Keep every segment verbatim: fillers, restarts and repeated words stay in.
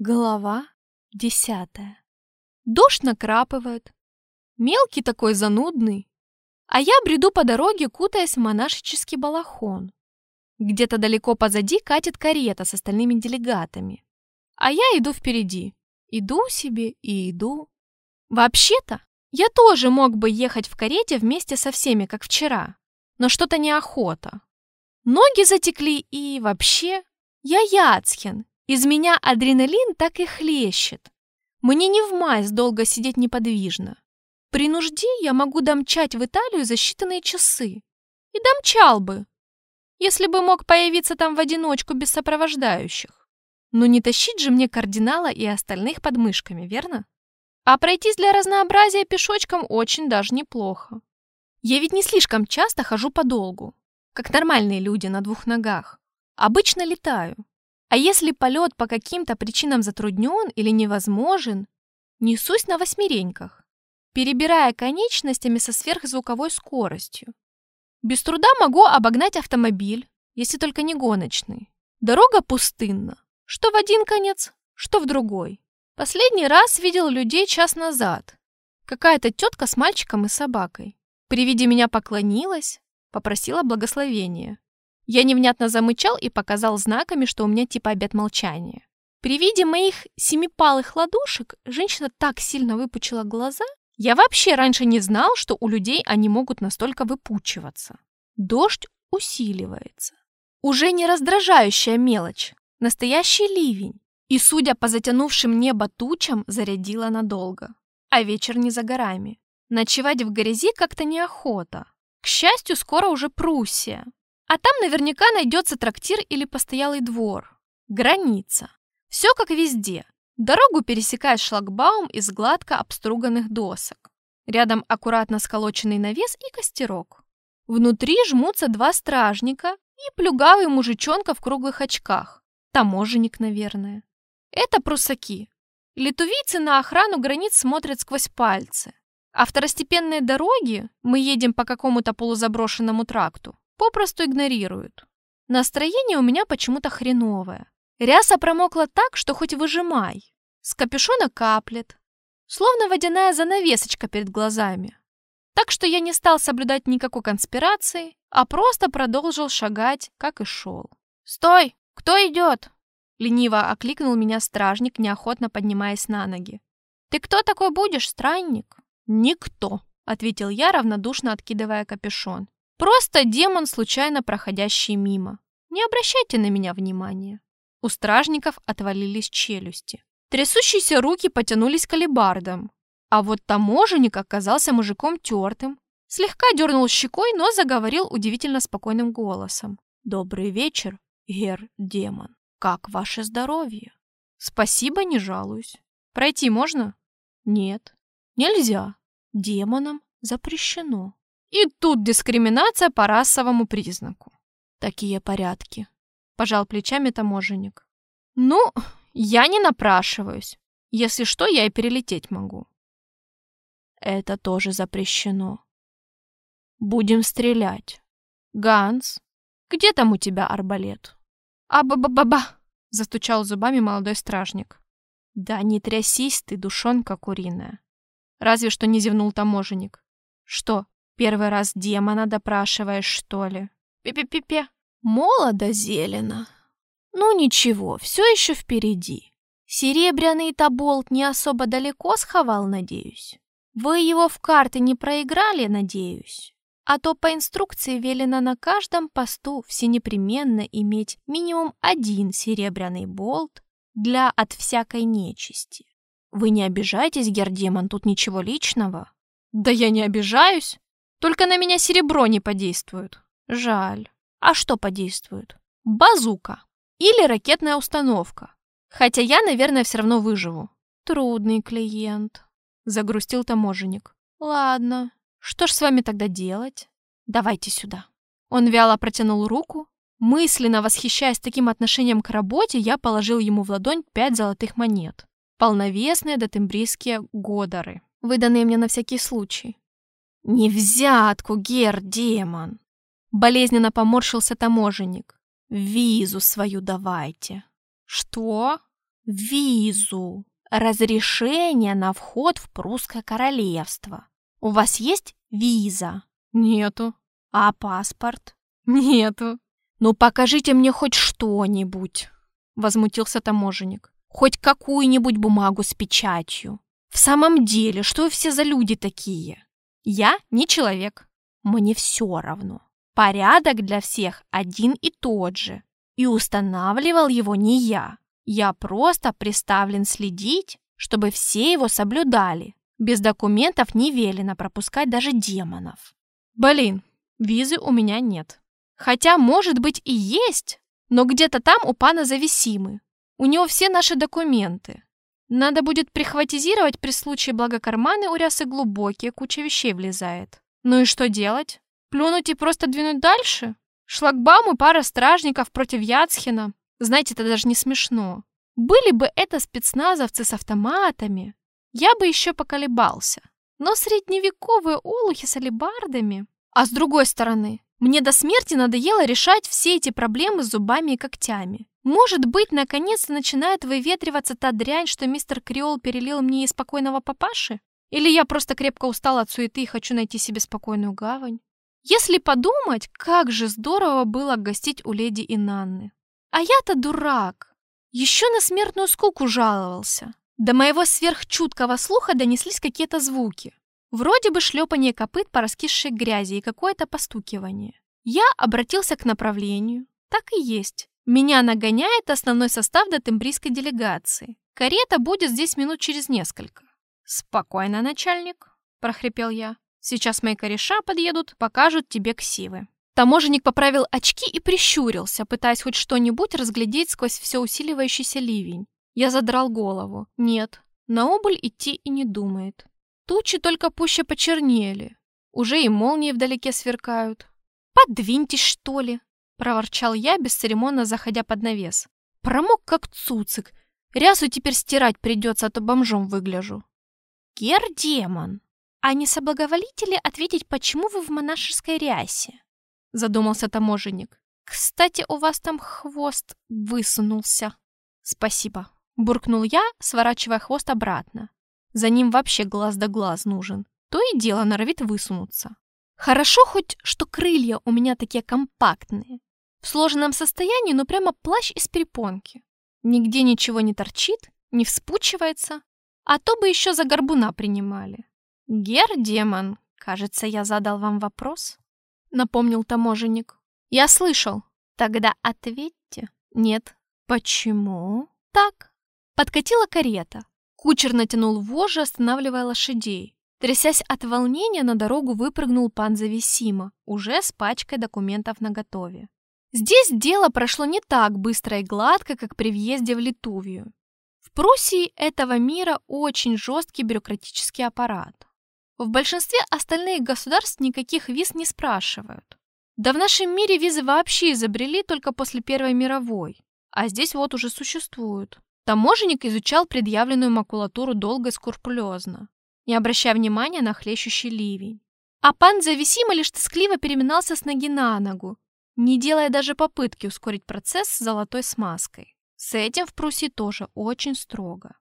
Глава десятая. Дождь накрапывает. Мелкий такой занудный. А я бреду по дороге, кутаясь в монашеский балахон. Где-то далеко позади катит карета с остальными делегатами. А я иду впереди. Иду себе и иду. Вообще-то, я тоже мог бы ехать в карете вместе со всеми, как вчера. Но что-то неохота. Ноги затекли и вообще... Я Яцхен. Из меня адреналин так и хлещет. Мне не вмазь долго сидеть неподвижно. При нужде я могу домчать в Италию за считанные часы. И домчал бы, если бы мог появиться там в одиночку без сопровождающих. Но не тащить же мне кардинала и остальных под мышками, верно? А пройтись для разнообразия пешочком очень даже неплохо. Я ведь не слишком часто хожу подолгу, как нормальные люди на двух ногах. Обычно летаю. А если полет по каким-то причинам затруднен или невозможен, несусь на восьмереньках, перебирая конечностями со сверхзвуковой скоростью. Без труда могу обогнать автомобиль, если только не гоночный. Дорога пустынна, что в один конец, что в другой. Последний раз видел людей час назад. Какая-то тетка с мальчиком и собакой. При виде меня поклонилась, попросила благословения. Я невнятно замычал и показал знаками, что у меня типа обет молчания. При виде моих семипалых ладошек женщина так сильно выпучила глаза. Я вообще раньше не знал, что у людей они могут настолько выпучиваться. Дождь усиливается. Уже не раздражающая мелочь, настоящий ливень. И, судя по затянувшим небо тучам, зарядила надолго. А вечер не за горами. Ночевать в грязи как-то неохота. К счастью, скоро уже Пруссия. А там наверняка найдется трактир или постоялый двор. Граница. Все как везде. Дорогу пересекает шлагбаум из гладко обструганных досок. Рядом аккуратно сколоченный навес и костерок. Внутри жмутся два стражника и плюгавый мужичонка в круглых очках. Таможенник, наверное. Это прусаки. Литувийцы на охрану границ смотрят сквозь пальцы. А второстепенные дороги, мы едем по какому-то полузаброшенному тракту, попросту игнорируют. Настроение у меня почему-то хреновое. Ряса промокла так, что хоть выжимай. С капюшона каплет. Словно водяная занавесочка перед глазами. Так что я не стал соблюдать никакой конспирации, а просто продолжил шагать, как и шел. «Стой! Кто идет?» Лениво окликнул меня стражник, неохотно поднимаясь на ноги. «Ты кто такой будешь, странник?» «Никто», — ответил я, равнодушно откидывая капюшон. «Просто демон, случайно проходящий мимо. Не обращайте на меня внимания». У стражников отвалились челюсти. Трясущиеся руки потянулись к алебардам. А вот таможенник оказался мужиком тертым. Слегка дернул щекой, но заговорил удивительно спокойным голосом. «Добрый вечер, гер-демон. Как ваше здоровье?» «Спасибо, не жалуюсь. Пройти можно?» «Нет. Нельзя. Демонам запрещено». И тут дискриминация по расовому признаку. «Такие порядки», — пожал плечами таможенник. «Ну, я не напрашиваюсь. Если что, я и перелететь могу». «Это тоже запрещено. Будем стрелять. Ганс, где там у тебя арбалет?» «А-ба-ба-ба-ба!» — застучал зубами молодой стражник. «Да не трясись ты, душонка куриная!» Разве что не зевнул таможенник. «Что, первый раз демона допрашиваешь, что ли?» «Пе-пе-пе-пе!» «Молодо зелено. Ну ничего, все еще впереди. Серебряный Таболт не особо далеко сховал, надеюсь. Вы его в карты не проиграли, надеюсь? А то по инструкции велено на каждом посту всенепременно иметь минимум один серебряный болт для от всякой нечисти. Вы не обижайтесь, гердемон, тут ничего личного». «Да я не обижаюсь. Только на меня серебро не подействует». «Жаль. А что подействует? Базука. Или ракетная установка. Хотя я, наверное, все равно выживу». «Трудный клиент», — загрустил таможенник. «Ладно. Что ж с вами тогда делать? Давайте сюда». Он вяло протянул руку. Мысленно восхищаясь таким отношением к работе, я положил ему в ладонь пять золотых монет. Полновесные дотембрийские годары, выданные мне на всякий случай. «Не взятку, гер-демон!» Болезненно поморщился таможенник. «Визу свою давайте». «Что?» Визу. Разрешение на вход в Прусское королевство. У вас есть виза? Нету. А паспорт? Нету. Ну покажите мне хоть что-нибудь, возмутился таможенник. Хоть какую-нибудь бумагу с печатью. В самом деле, что вы все за люди такие? Я не человек. Мне все равно. Порядок для всех один и тот же. И устанавливал его не я. Я просто приставлен следить, чтобы все его соблюдали. Без документов не велено пропускать даже демонов. Блин, визы у меня нет. Хотя, может быть, и есть, но где-то там у пана Зависимы. У него все наши документы. Надо будет прихватизировать при случае, благо карманы у рясы глубокие, куча вещей влезает. Ну и что делать? Плюнуть и просто двинуть дальше? Шлагбаум и пара стражников против Яцхина. Знаете, это даже не смешно. Были бы это спецназовцы с автоматами, я бы еще поколебался. Но средневековые олухи с алебардами... А с другой стороны, мне до смерти надоело решать все эти проблемы с зубами и когтями. Может быть, наконец-то начинает выветриваться та дрянь, что мистер Креол перелил мне из спокойного папаши? Или я просто крепко устала от суеты и хочу найти себе спокойную гавань? Если подумать, как же здорово было гостить у леди Инанны. А я-то дурак. Еще на смертную скуку жаловался. До моего сверхчуткого слуха донеслись какие-то звуки. Вроде бы шлепание копыт по раскисшей грязи и какое-то постукивание. Я обратился к направлению. Так и есть. Меня нагоняет основной состав до тембрийской делегации. Карета будет здесь минут через несколько. «Спокойно, начальник», — прохрипел я. «Сейчас мои кореша подъедут, покажут тебе ксивы». Таможенник поправил очки и прищурился, пытаясь хоть что-нибудь разглядеть сквозь все усиливающийся ливень. Я задрал голову. Нет, на убыль идти и не думает. Тучи только пуще почернели. Уже и молнии вдалеке сверкают. «Подвиньтесь, что ли!» — проворчал я, бесцеремонно заходя под навес. «Промок, как цуцик. Рясу теперь стирать придется, а то бомжом выгляжу». «Гер-демон, а не соблаговолите ли ответить, почему вы в монашеской рясе?» — задумался таможенник. «Кстати, у вас там хвост высунулся». «Спасибо», — буркнул я, сворачивая хвост обратно. За ним вообще глаз да глаз нужен. То и дело норовит высунуться. Хорошо хоть, что крылья у меня такие компактные. В сложенном состоянии, ну прямо плащ из перепонки. Нигде ничего не торчит, не вспучивается. А то бы еще за горбуна принимали. «Гер-демон, кажется, я задал вам вопрос», — напомнил таможенник. «Я слышал. Тогда ответьте». «Нет». «Почему?» «Так». Подкатила карета. Кучер натянул вожжи, останавливая лошадей. Трясясь от волнения, на дорогу выпрыгнул пан Зависима, уже с пачкой документов наготове. Здесь дело прошло не так быстро и гладко, как при въезде в Литувию. В Пруссии этого мира очень жесткий бюрократический аппарат. В большинстве остальных государств никаких виз не спрашивают. Да в нашем мире визы вообще изобрели только после Первой мировой, а здесь вот уже существуют. Таможенник изучал предъявленную макулатуру долго и скрупулезно, не обращая внимания на хлещущий ливень. А пан Зависима лишь тоскливо переминался с ноги на ногу, не делая даже попытки ускорить процесс с золотой смазкой. С этим в Пруссии тоже очень строго.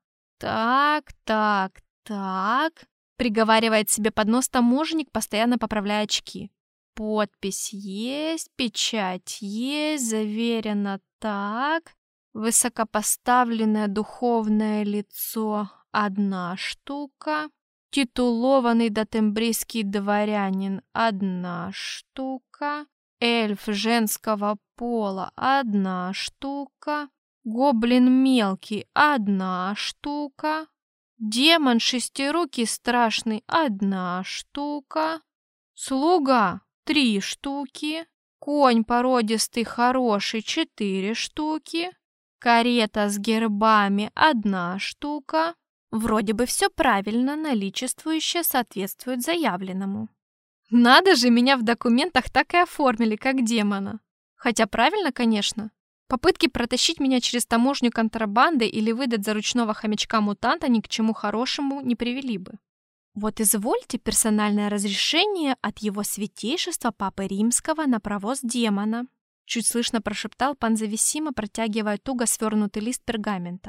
«Так, так, так», — приговаривает себе под нос таможенник, постоянно поправляя очки. «Подпись есть, печать есть, заверено так». Высокопоставленное духовное лицо – одна штука. Титулованный дотембрийский дворянин – одна штука. Эльф женского пола – одна штука. Гоблин мелкий – одна штука. Демон шестирукий страшный – одна штука. Слуга – три штуки. Конь породистый хороший – четыре штуки. Карета с гербами – одна штука. Вроде бы все правильно, наличествующее соответствует заявленному. Надо же, меня в документах так и оформили, как демона. Хотя правильно, конечно. Попытки протащить меня через таможню контрабанды или выдать за ручного хомячка-мутанта ни к чему хорошему не привели бы. Вот извольте персональное разрешение от его святейшества Папы Римского на провоз демона. Чуть слышно прошептал пан Зависима, протягивая туго свернутый лист пергамента.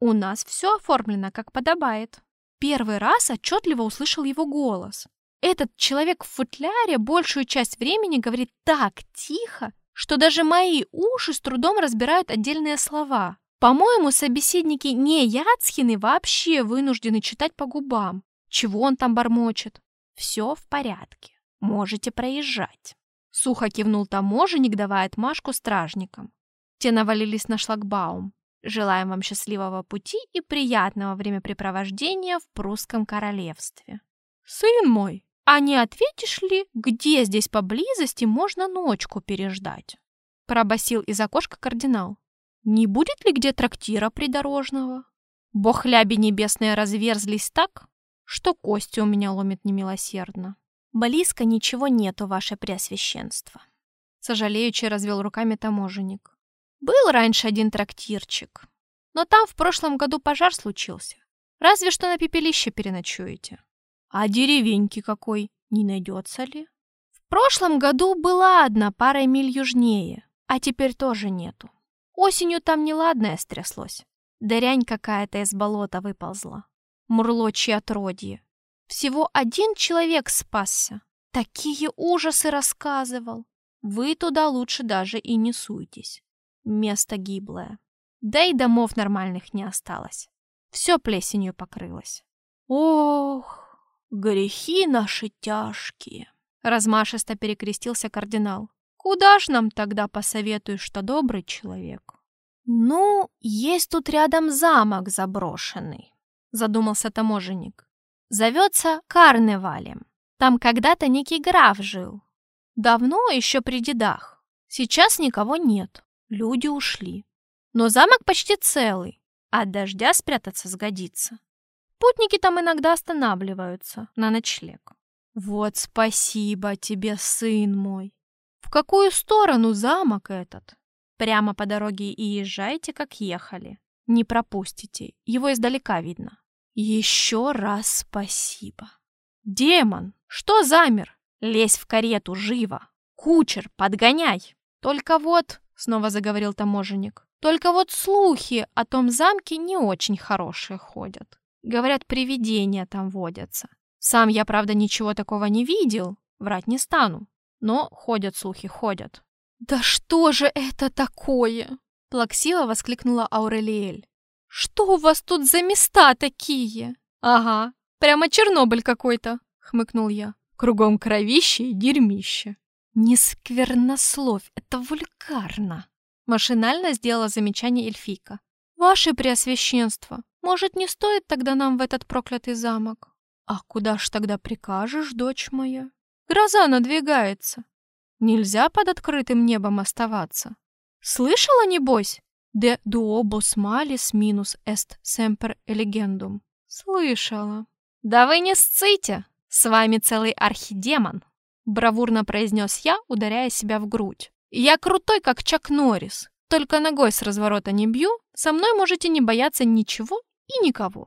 У нас все оформлено, как подобает. Первый раз отчетливо услышал его голос. Этот человек в футляре большую часть времени говорит так тихо, что даже мои уши с трудом разбирают отдельные слова. По-моему, собеседники не Яцхины вообще вынуждены читать по губам. Чего он там бормочет? Все в порядке. Можете проезжать. Сухо кивнул таможенник, давая отмашку стражникам. Те навалились на шлагбаум. Желаем вам счастливого пути и приятного времяпрепровождения в прусском королевстве. Сын мой, а не ответишь ли, где здесь поблизости можно ночку переждать? Пробасил из окошка кардинал. Не будет ли где трактира придорожного? Бохляби небесные разверзлись так, что кости у меня ломит немилосердно. Близко ничего нету, ваше преосвященство. Сожалеючи развел руками таможенник. Был раньше один трактирчик, но там в прошлом году пожар случился. Разве что на пепелище переночуете. А деревеньки какой, не найдется ли? В прошлом году была одна парой миль южнее, а теперь тоже нету. Осенью там неладное стряслось. Дрянь какая-то из болота выползла. Мурлочье отродье. Всего один человек спасся. Такие ужасы рассказывал. Вы туда лучше даже и не суйтесь. Место гиблое. Да и домов нормальных не осталось. Все плесенью покрылось. Ох, грехи наши тяжкие. Размашисто перекрестился кардинал. Куда ж нам тогда посоветуешь, что добрый человек? Ну, есть тут рядом замок заброшенный, задумался таможенник. Зовется Карневалем. Там когда-то некий граф жил. Давно, еще при дедах. Сейчас никого нет. Люди ушли. Но замок почти целый. От дождя спрятаться сгодится. Путники там иногда останавливаются на ночлег. Вот спасибо тебе, сын мой. В какую сторону замок этот? Прямо по дороге и езжайте, как ехали. Не пропустите, его издалека видно. Еще раз спасибо. Демон, что замер? Лезь в карету, живо. Кучер, подгоняй. Только вот, снова заговорил таможенник, только вот слухи о том замке не очень хорошие ходят. Говорят, привидения там водятся. Сам я, правда, ничего такого не видел, врать не стану. Но ходят слухи, ходят. «Да что же это такое?» — плаксиво воскликнула Аурелиэль. «Что у вас тут за места такие?» «Ага, прямо Чернобыль какой-то», — хмыкнул я. «Кругом кровище и дерьмище». «Не сквернословь, это вульгарно», — машинально сделала замечание эльфийка. «Ваше Преосвященство, может, не стоит тогда нам в этот проклятый замок?» «А куда ж тогда прикажешь, дочь моя? Гроза надвигается. Нельзя под открытым небом оставаться. Слышала, небось? De duobus malis minus est semper elegendum». «Слышала». «Да вы не сците! С вами целый архидемон!» — бравурно произнес я, ударяя себя в грудь. «Я крутой, как Чак Норрис. Только ногой с разворота не бью, со мной можете не бояться ничего и никого».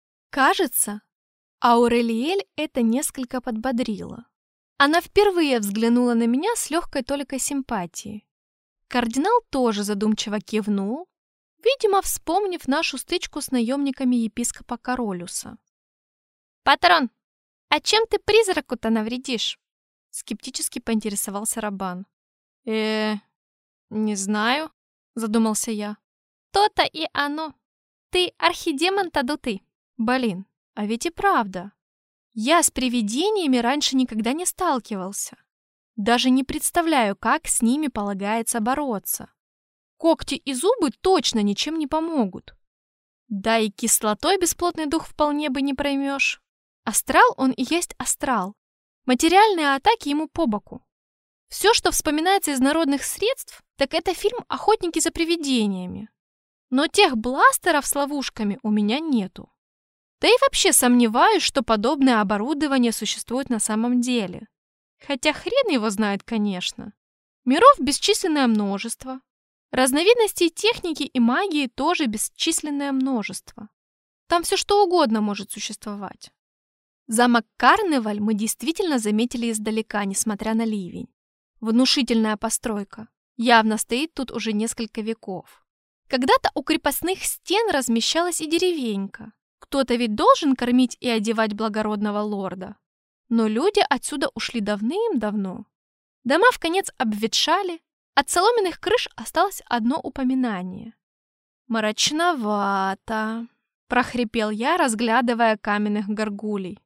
Кажется, Аурелиэль это несколько подбодрило. Она впервые взглянула на меня с легкой толикой симпатии. Кардинал тоже задумчиво кивнул, видимо, вспомнив нашу стычку с наемниками епископа Королюса. «Патрон, а чем ты призраку-то навредишь?» — скептически поинтересовался Рабан. э не знаю», — задумался я. «То-то и оно. Ты архидемон-то дутый». «Блин, а ведь и правда. Я с привидениями раньше никогда не сталкивался. Даже не представляю, как с ними полагается бороться. Когти и зубы точно ничем не помогут. Да и кислотой бесплотный дух вполне бы не проймешь. Астрал он и есть астрал. Материальные атаки ему по боку. Все, что вспоминается из народных средств, так это фильм «Охотники за привидениями». Но тех бластеров с ловушками у меня нету. Да и вообще сомневаюсь, что подобное оборудование существует на самом деле. Хотя хрен его знает, конечно. Миров бесчисленное множество. Разновидностей техники и магии тоже бесчисленное множество. Там все что угодно может существовать. Замок Карневаль мы действительно заметили издалека, несмотря на ливень. Внушительная постройка. Явно стоит тут уже несколько веков. Когда-то у крепостных стен размещалась и деревенька. Кто-то ведь должен кормить и одевать благородного лорда. Но люди отсюда ушли давным-давно. Дома вконец обветшали, от соломенных крыш осталось одно упоминание. «Мрачновато», — прохрипел я, разглядывая каменных горгулей.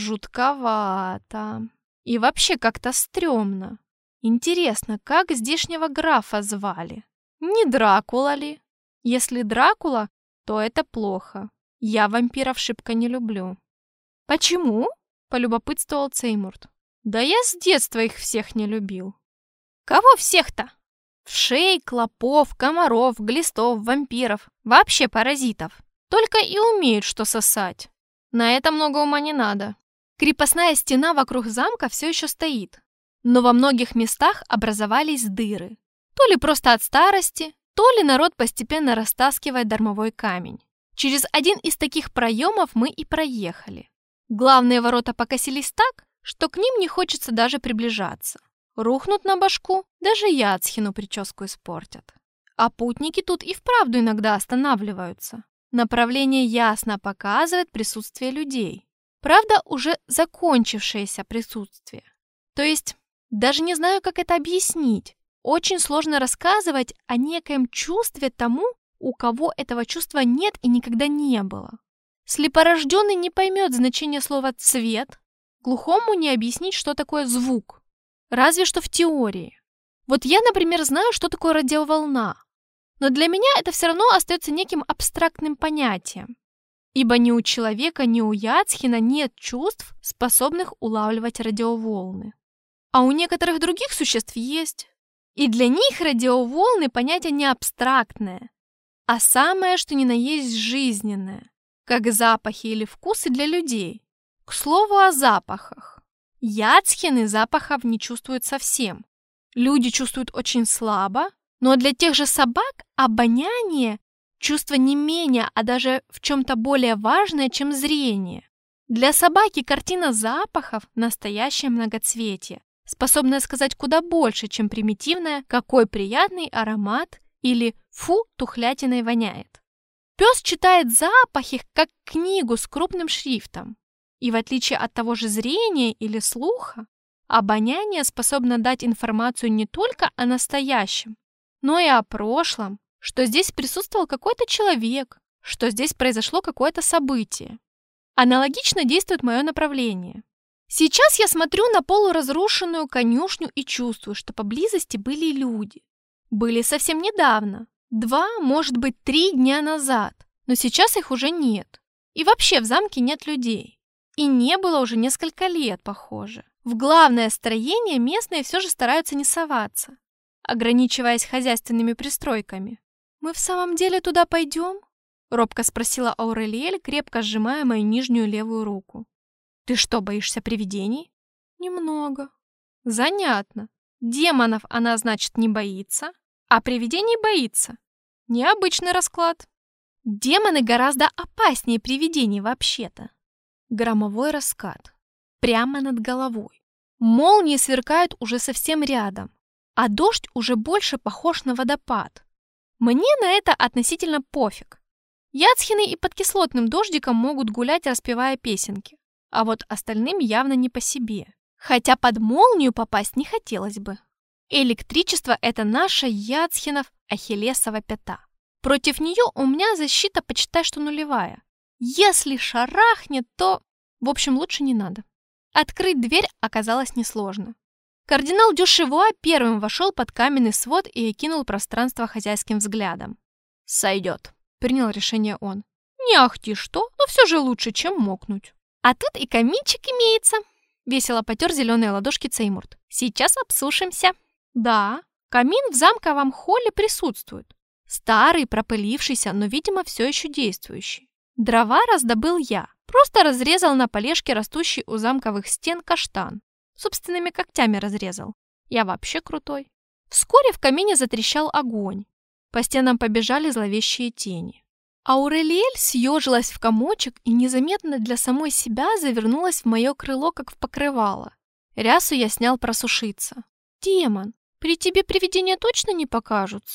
«Жутковато. И вообще как-то стрёмно. Интересно, как здешнего графа звали? Не Дракула ли? Если Дракула, то это плохо. Я вампиров шибко не люблю». «Почему?» — полюбопытствовал Цеймурт. «Да я с детства их всех не любил». «Кого всех-то?» «Вшей, клопов, комаров, глистов, вампиров, вообще паразитов. Только и умеют что сосать. На это много ума не надо». Крепостная стена вокруг замка все еще стоит, но во многих местах образовались дыры. То ли просто от старости, то ли народ постепенно растаскивает дармовой камень. Через один из таких проемов мы и проехали. Главные ворота покосились так, что к ним не хочется даже приближаться. Рухнут на башку, даже Яцхину прическу испортят. А путники тут и вправду иногда останавливаются. Направление ясно показывает присутствие людей. Правда, уже закончившееся присутствие. То есть, даже не знаю, как это объяснить. Очень сложно рассказывать о некоем чувстве тому, у кого этого чувства нет и никогда не было. Слепорожденный не поймет значение слова «цвет», глухому не объяснить, что такое звук. Разве что в теории. Вот я, например, знаю, что такое радиоволна. Но для меня это все равно остается неким абстрактным понятием. Ибо ни у человека, ни у Яцхина нет чувств, способных улавливать радиоволны. А у некоторых других существ есть. И для них радиоволны понятие не абстрактное, а самое, что ни на есть жизненное, как запахи или вкусы для людей. К слову о запахах. Яцхины запахов не чувствуют совсем. Люди чувствуют очень слабо, но для тех же собак обоняние – чувство не менее, а даже в чем-то более важное, чем зрение. Для собаки картина запахов – настоящее многоцветие, способное сказать куда больше, чем примитивное «какой приятный аромат» или «фу, тухлятиной воняет». Пес читает запахи как книгу с крупным шрифтом. И в отличие от того же зрения или слуха, обоняние способно дать информацию не только о настоящем, но и о прошлом, что здесь присутствовал какой-то человек, что здесь произошло какое-то событие. Аналогично действует мое направление. Сейчас я смотрю на полуразрушенную конюшню и чувствую, что поблизости были люди. Были совсем недавно, два, может быть, три дня назад, но сейчас их уже нет. И вообще в замке нет людей. И не было уже несколько лет, похоже. В главное строение местные все же стараются не соваться, ограничиваясь хозяйственными пристройками. «Мы в самом деле туда пойдем?» — робко спросила Аурелиэль, крепко сжимая мою нижнюю левую руку. «Ты что, боишься привидений?» «Немного». «Занятно. Демонов она, значит, не боится, а привидений боится. Необычный расклад. Демоны гораздо опаснее привидений вообще-то». Громовой раскат. Прямо над головой. Молнии сверкают уже совсем рядом, а дождь уже больше похож на водопад. Мне на это относительно пофиг. Яцхины и под кислотным дождиком могут гулять, распевая песенки, а вот остальным явно не по себе. Хотя под молнию попасть не хотелось бы. Электричество — это наша Яцхинов ахиллесова пята. Против нее у меня защита, почитай, что нулевая. Если шарахнет, то... В общем, лучше не надо. Открыть дверь оказалось несложно. Кардинал Дюшевуа первым вошел под каменный свод и окинул пространство хозяйским взглядом. «Сойдет», — принял решение он. «Не ахти что, но все же лучше, чем мокнуть». «А тут и каминчик имеется», — весело потер зеленые ладошки Цеймурт. «Сейчас обсушимся». «Да, камин в замковом холле присутствует. Старый, пропылившийся, но, видимо, все еще действующий. Дрова раздобыл я, просто разрезал на полежке растущий у замковых стен каштан. Собственными когтями разрезал. Я вообще крутой». Вскоре в камине затрещал огонь. По стенам побежали зловещие тени. Аурелиэль съежилась в комочек и незаметно для самой себя завернулась в мое крыло, как в покрывало. Рясу я снял просушиться. «Демон, при тебе привидения точно не покажутся?»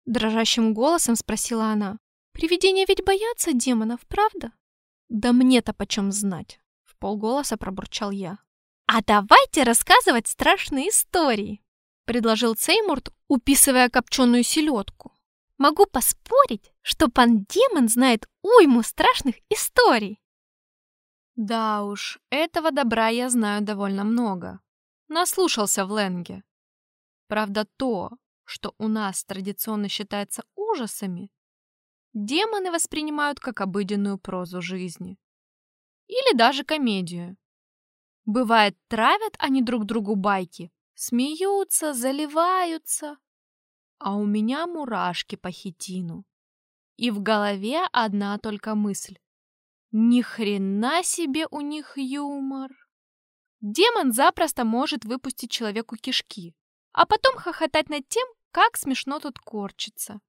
Дрожащим голосом спросила она. «Привидения ведь боятся демонов, правда?» «Да мне-то почем знать?» — вполголоса пробурчал я. «А давайте рассказывать страшные истории!» — предложил Сеймурт, уписывая копченую селедку. «Могу поспорить, что пан-демон знает уйму страшных историй!» Да уж, этого добра я знаю довольно много. Наслушался в Ленге. Правда, то, что у нас традиционно считается ужасами, демоны воспринимают как обыденную прозу жизни. Или даже комедию. Бывает, травят они друг другу байки, смеются, заливаются. А у меня мурашки по хитину. И в голове одна только мысль. Ни хрена себе у них юмор. Демон запросто может выпустить человеку кишки, а потом хохотать над тем, как смешно тут корчится.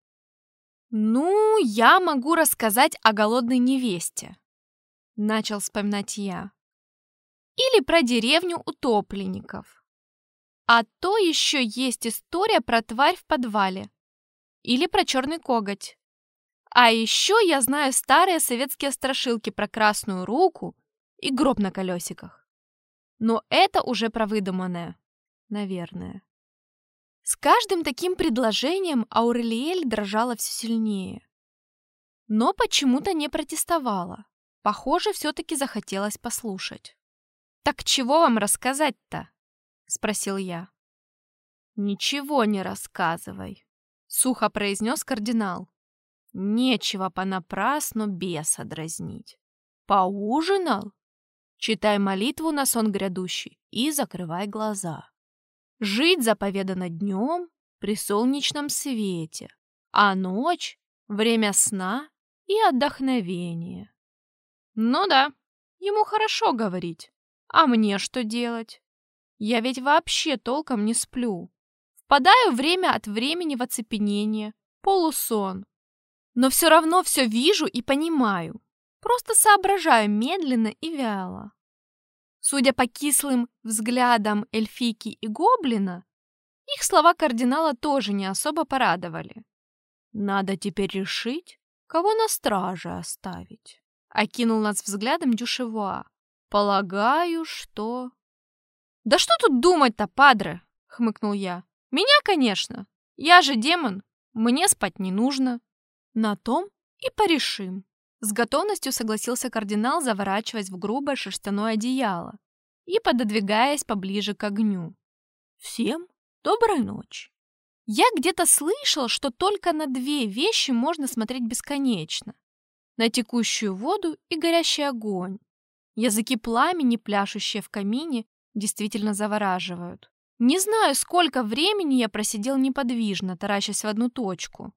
«Ну, я могу рассказать о голодной невесте», — начал вспоминать я. «Или про деревню утопленников. А то еще есть история про тварь в подвале. Или про черный коготь. А еще я знаю старые советские страшилки про красную руку и гроб на колесиках. Но это уже про выдуманное, наверное». С каждым таким предложением Аурелиэль дрожала все сильнее. Но почему-то не протестовала. Похоже, все-таки захотелось послушать. «Так чего вам рассказать-то?» — спросил я. «Ничего не рассказывай», — сухо произнес кардинал. «Нечего понапрасну беса дразнить. Поужинал? Читай молитву на сон грядущий и закрывай глаза. Жить заповедано днем при солнечном свете, а ночь — время сна и отдохновения». Ну да, ему хорошо говорить. А мне что делать? Я ведь вообще толком не сплю. Впадаю время от времени в оцепенение, полусон. Но все равно все вижу и понимаю. Просто соображаю медленно и вяло. Судя по кислым взглядам эльфийки и гоблина, их слова кардинала тоже не особо порадовали. «Надо теперь решить, кого на страже оставить», — окинул нас взглядом Дюшевуа. «Полагаю, что...» «Да что тут думать-то, падре?» — хмыкнул я. «Меня, конечно. Я же демон. Мне спать не нужно. На том и порешим». С готовностью согласился кардинал, заворачиваясь в грубое шерстяное одеяло и пододвигаясь поближе к огню. «Всем доброй ночи». Я где-то слышал, что только на две вещи можно смотреть бесконечно. На текущую воду и горящий огонь. Языки пламени, пляшущие в камине, действительно завораживают. Не знаю, сколько времени я просидел неподвижно, таращась в одну точку.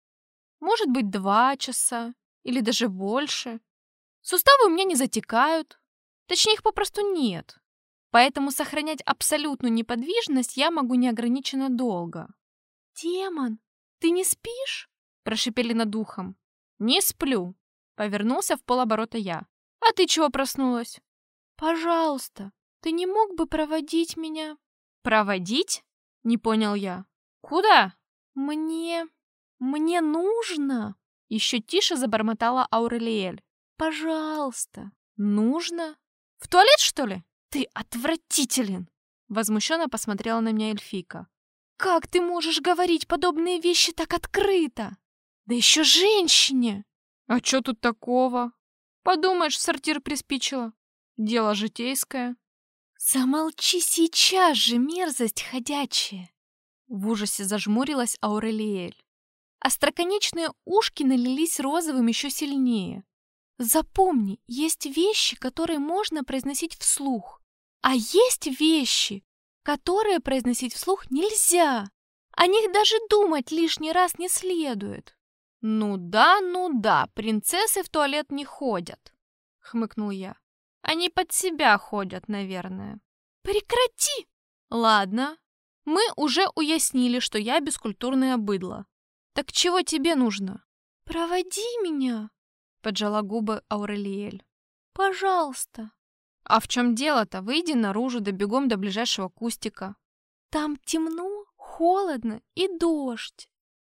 Может быть, два часа. Или даже больше. Суставы у меня не затекают. Точнее, их попросту нет. Поэтому сохранять абсолютную неподвижность я могу неограниченно долго. «Демон, ты не спишь?» – прошипели над ухом. «Не сплю», – повернулся в полоборота я. «А ты чего проснулась?» «Пожалуйста, ты не мог бы проводить меня?» «Проводить?» – не понял я. «Куда?» «Мне... мне нужно...» Еще тише забормотала Аурелиэль. «Пожалуйста». «Нужно? В туалет, что ли?» «Ты отвратителен!» Возмущенно посмотрела на меня эльфийка. «Как ты можешь говорить подобные вещи так открыто? Да еще женщине!» «А что тут такого? Подумаешь, в сортир приспичило. Дело житейское». «Замолчи сейчас же, мерзость ходячая!» В ужасе зажмурилась Аурелиэль. Остроконечные ушки налились розовым еще сильнее. «Запомни, есть вещи, которые можно произносить вслух, а есть вещи, которые произносить вслух нельзя. О них даже думать лишний раз не следует». «Ну да, ну да, принцессы в туалет не ходят», — хмыкнул я. «Они под себя ходят, наверное». «Прекрати!» «Ладно, мы уже уяснили, что я бескультурное быдло. Так чего тебе нужно?» «Проводи меня», — поджала губы Аурелиэль. «Пожалуйста». «А в чем дело-то? Выйди наружу, да бегом до ближайшего кустика». «Там темно, холодно и дождь».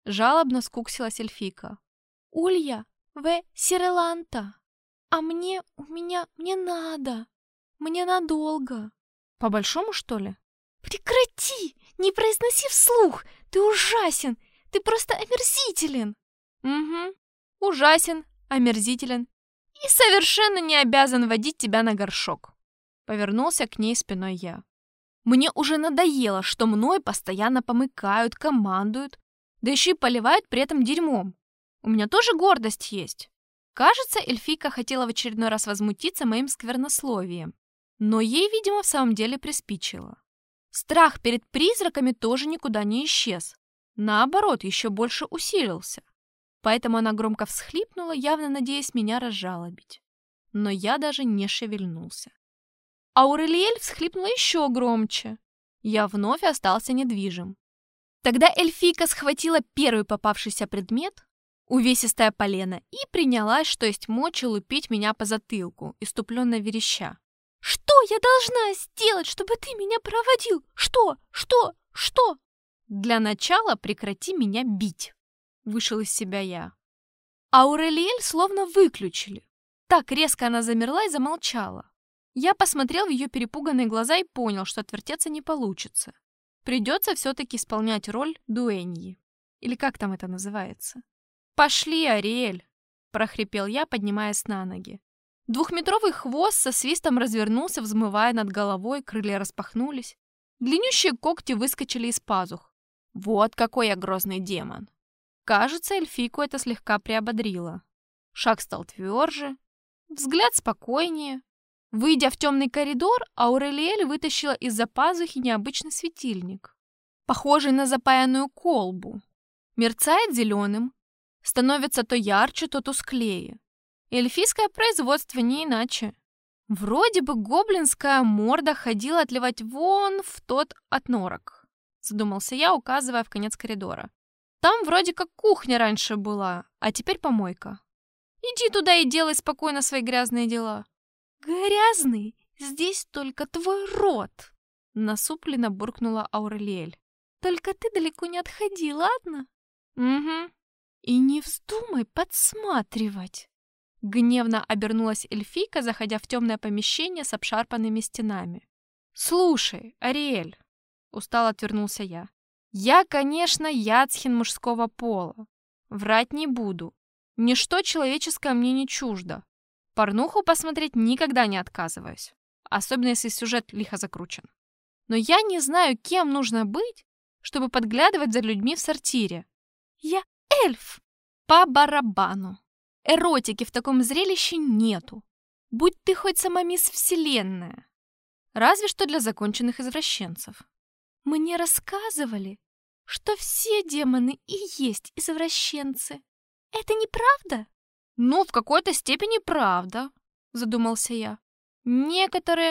Жалобно скуксилась эльфийка. «Улья, в Сиреланта. А мне, у меня, мне надо. Мне надолго». «По-большому, что ли?» «Прекрати! Не произноси вслух! Ты ужасен! Ты просто омерзителен!» «Угу, ужасен, омерзителен и совершенно не обязан водить тебя на горшок». Повернулся к ней спиной я. Мне уже надоело, что мной постоянно помыкают, командуют, да еще и поливают при этом дерьмом. У меня тоже гордость есть. Кажется, эльфийка хотела в очередной раз возмутиться моим сквернословием, но ей, видимо, в самом деле приспичило. Страх перед призраками тоже никуда не исчез. Наоборот, еще больше усилился. Поэтому она громко всхлипнула, явно надеясь меня разжалобить. Но я даже не шевельнулся. Аурелиэль всхлипнула еще громче. Я вновь остался недвижим. Тогда эльфийка схватила первый попавшийся предмет, увесистое полено, и принялась, что есть мочи, лупить меня по затылку, иступленно вереща. «Что я должна сделать, чтобы ты меня проводил? Что? Что? Что?» «Для начала прекрати меня бить», — вышел из себя я. Аурелиэль словно выключили. Так резко она замерла и замолчала. Я посмотрел в ее перепуганные глаза и понял, что отвертеться не получится. Придется все-таки исполнять роль дуэньи. Или как там это называется? «Пошли, Ариэль!» — прохрипел я, поднимаясь на ноги. Двухметровый хвост со свистом развернулся, взмывая над головой, крылья распахнулись. Длиннющие когти выскочили из пазух. Вот какой я грозный демон! Кажется, эльфийку это слегка приободрило. Шаг стал тверже, взгляд спокойнее. Выйдя в темный коридор, Аурелиэль вытащила из-за пазухи необычный светильник, похожий на запаянную колбу. Мерцает зеленым, становится то ярче, то тусклее. Эльфийское производство не иначе. Вроде бы гоблинская морда ходила отливать вон в тот отнорок, задумался я, указывая в конец коридора. Там вроде как кухня раньше была, а теперь помойка. Иди туда и делай спокойно свои грязные дела. Грязный? Здесь только твой рот, насупленно буркнула Аурелиэль. Только ты далеко не отходи, ладно? Угу. И не вздумай подсматривать. Гневно обернулась эльфийка, заходя в темное помещение с обшарпанными стенами. «Слушай, Ариэль», — устало отвернулся я, — «я, конечно, яцхин мужского пола. Врать не буду. Ничто человеческое мне не чуждо. Порнуху посмотреть никогда не отказываюсь, особенно если сюжет лихо закручен. Но я не знаю, кем нужно быть, чтобы подглядывать за людьми в сортире. Я эльф! По барабану. Эротики в таком зрелище нету. Будь ты хоть сама мисс Вселенная. Разве что для законченных извращенцев. Мне рассказывали, что все демоны и есть извращенцы. Это неправда? Ну, в какой-то степени правда, задумался я. Некоторые,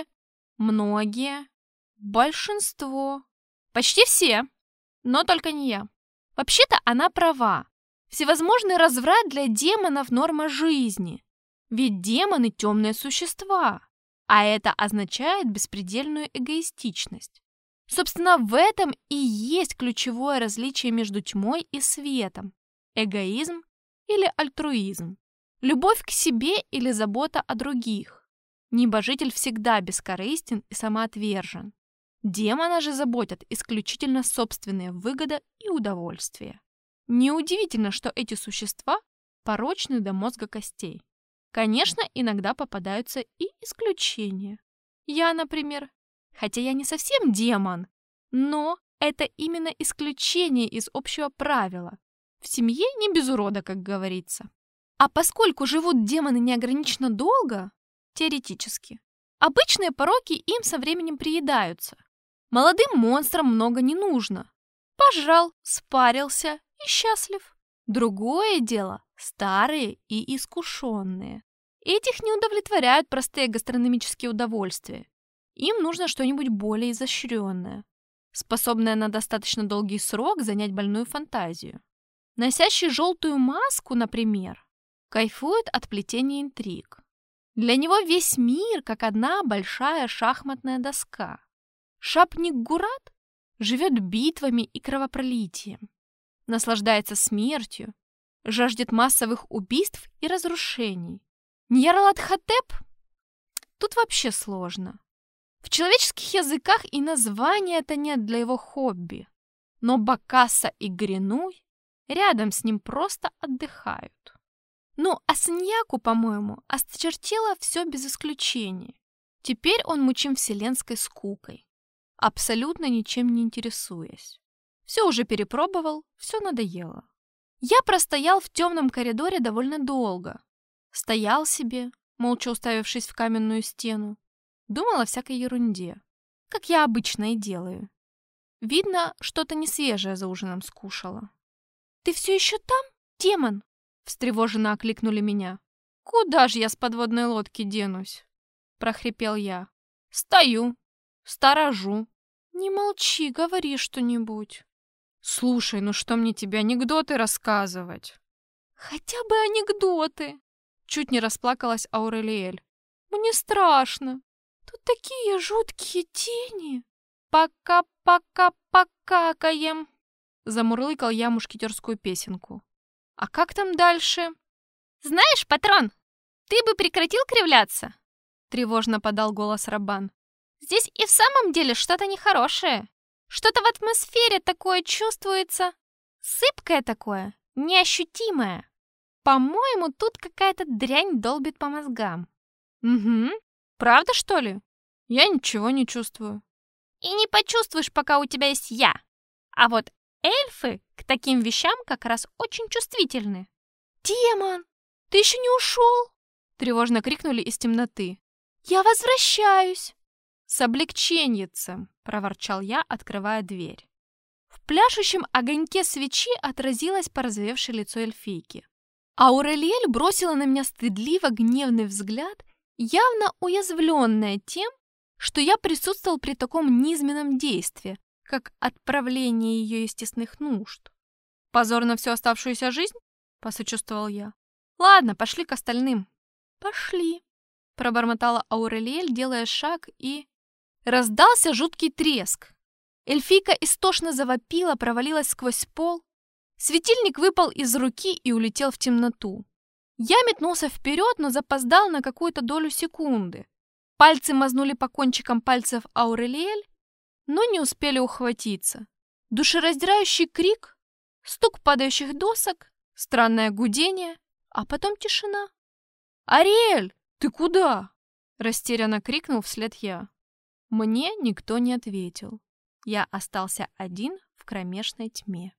многие, большинство, почти все, но только не я. Вообще-то она права. Всевозможный разврат для демонов — норма жизни. Ведь демоны — темные существа, а это означает беспредельную эгоистичность. Собственно, в этом и есть ключевое различие между тьмой и светом. Эгоизм или альтруизм. Любовь к себе или забота о других. Небожитель всегда бескорыстен и самоотвержен. Демона же заботят исключительно собственные выгоды и удовольствия. Неудивительно, что эти существа порочны до мозга костей. Конечно, иногда попадаются и исключения. Я, например, хотя я не совсем демон, но это именно исключение из общего правила. В семье не без урода, как говорится. А поскольку живут демоны неограниченно долго, теоретически, обычные пороки им со временем приедаются. Молодым монстрам много не нужно. Пожрал, спарился и счастлив. Другое дело – старые и искушенные. Этих не удовлетворяют простые гастрономические удовольствия. Им нужно что-нибудь более изощренное, способное на достаточно долгий срок занять больную фантазию. Носящий желтую маску, например, кайфует от плетения интриг. Для него весь мир как одна большая шахматная доска. Шапник Гурат живет битвами и кровопролитием. наслаждается смертью, жаждет массовых убийств и разрушений. Ньярлатхотеп? Тут вообще сложно. В человеческих языках и названия это нет для его хобби. Но Бакасса и Гринуй рядом с ним просто отдыхают. Ну, а Саньяку, по-моему, осточертело все без исключения. Теперь он мучим вселенской скукой, абсолютно ничем не интересуясь. Все уже перепробовал, все надоело. Я простоял в темном коридоре довольно долго. Стоял себе, молча уставившись в каменную стену. Думал о всякой ерунде, как я обычно и делаю. Видно, что-то несвежее за ужином скушала. «Ты все еще там, демон?» Встревоженно окликнули меня. «Куда же я с подводной лодки денусь?» Прохрипел я. «Стою, сторожу». «Не молчи, говори что-нибудь». «Слушай, ну что мне тебе анекдоты рассказывать?» «Хотя бы анекдоты!» Чуть не расплакалась Аурелиэль. «Мне страшно. Тут такие жуткие тени». «Пока-пока-покакаем!» Замурлыкал я мушкетерскую песенку. «А как там дальше?» «Знаешь, патрон, ты бы прекратил кривляться!» Тревожно подал голос Рабан. «Здесь и в самом деле что-то нехорошее. Что-то в атмосфере такое чувствуется. Сыпкое такое, неощутимое. По-моему, тут какая-то дрянь долбит по мозгам». «Угу. Правда, что ли? Я ничего не чувствую». «И не почувствуешь, пока у тебя есть я. А вот эльфы к таким вещам как раз очень чувствительны». «Демон, ты еще не ушел?» Тревожно крикнули из темноты. «Я возвращаюсь!» «С облегченьицем!» — проворчал я, открывая дверь. В пляшущем огоньке свечи отразилось порозовевшее лицо эльфийки. Аурелиэль бросила на меня стыдливо гневный взгляд, явно уязвленная тем, что я присутствовал при таком низменном действии, как отправление ее естественных нужд. «Позор на всю оставшуюся жизнь?» — посочувствовал я. «Ладно, пошли к остальным». «Пошли», — пробормотала Аурелиэль, делая шаг, и... Раздался жуткий треск. Эльфийка истошно завопила, провалилась сквозь пол. Светильник выпал из руки и улетел в темноту. Я метнулся вперед, но запоздал на какую-то долю секунды. Пальцы мазнули по кончикам пальцев Аурелиэль, но не успели ухватиться. Душераздирающий крик, стук падающих досок, странное гудение, а потом тишина. «Ариэль, ты куда?» — растерянно крикнул вслед я. Мне никто не ответил. Я остался один в кромешной тьме.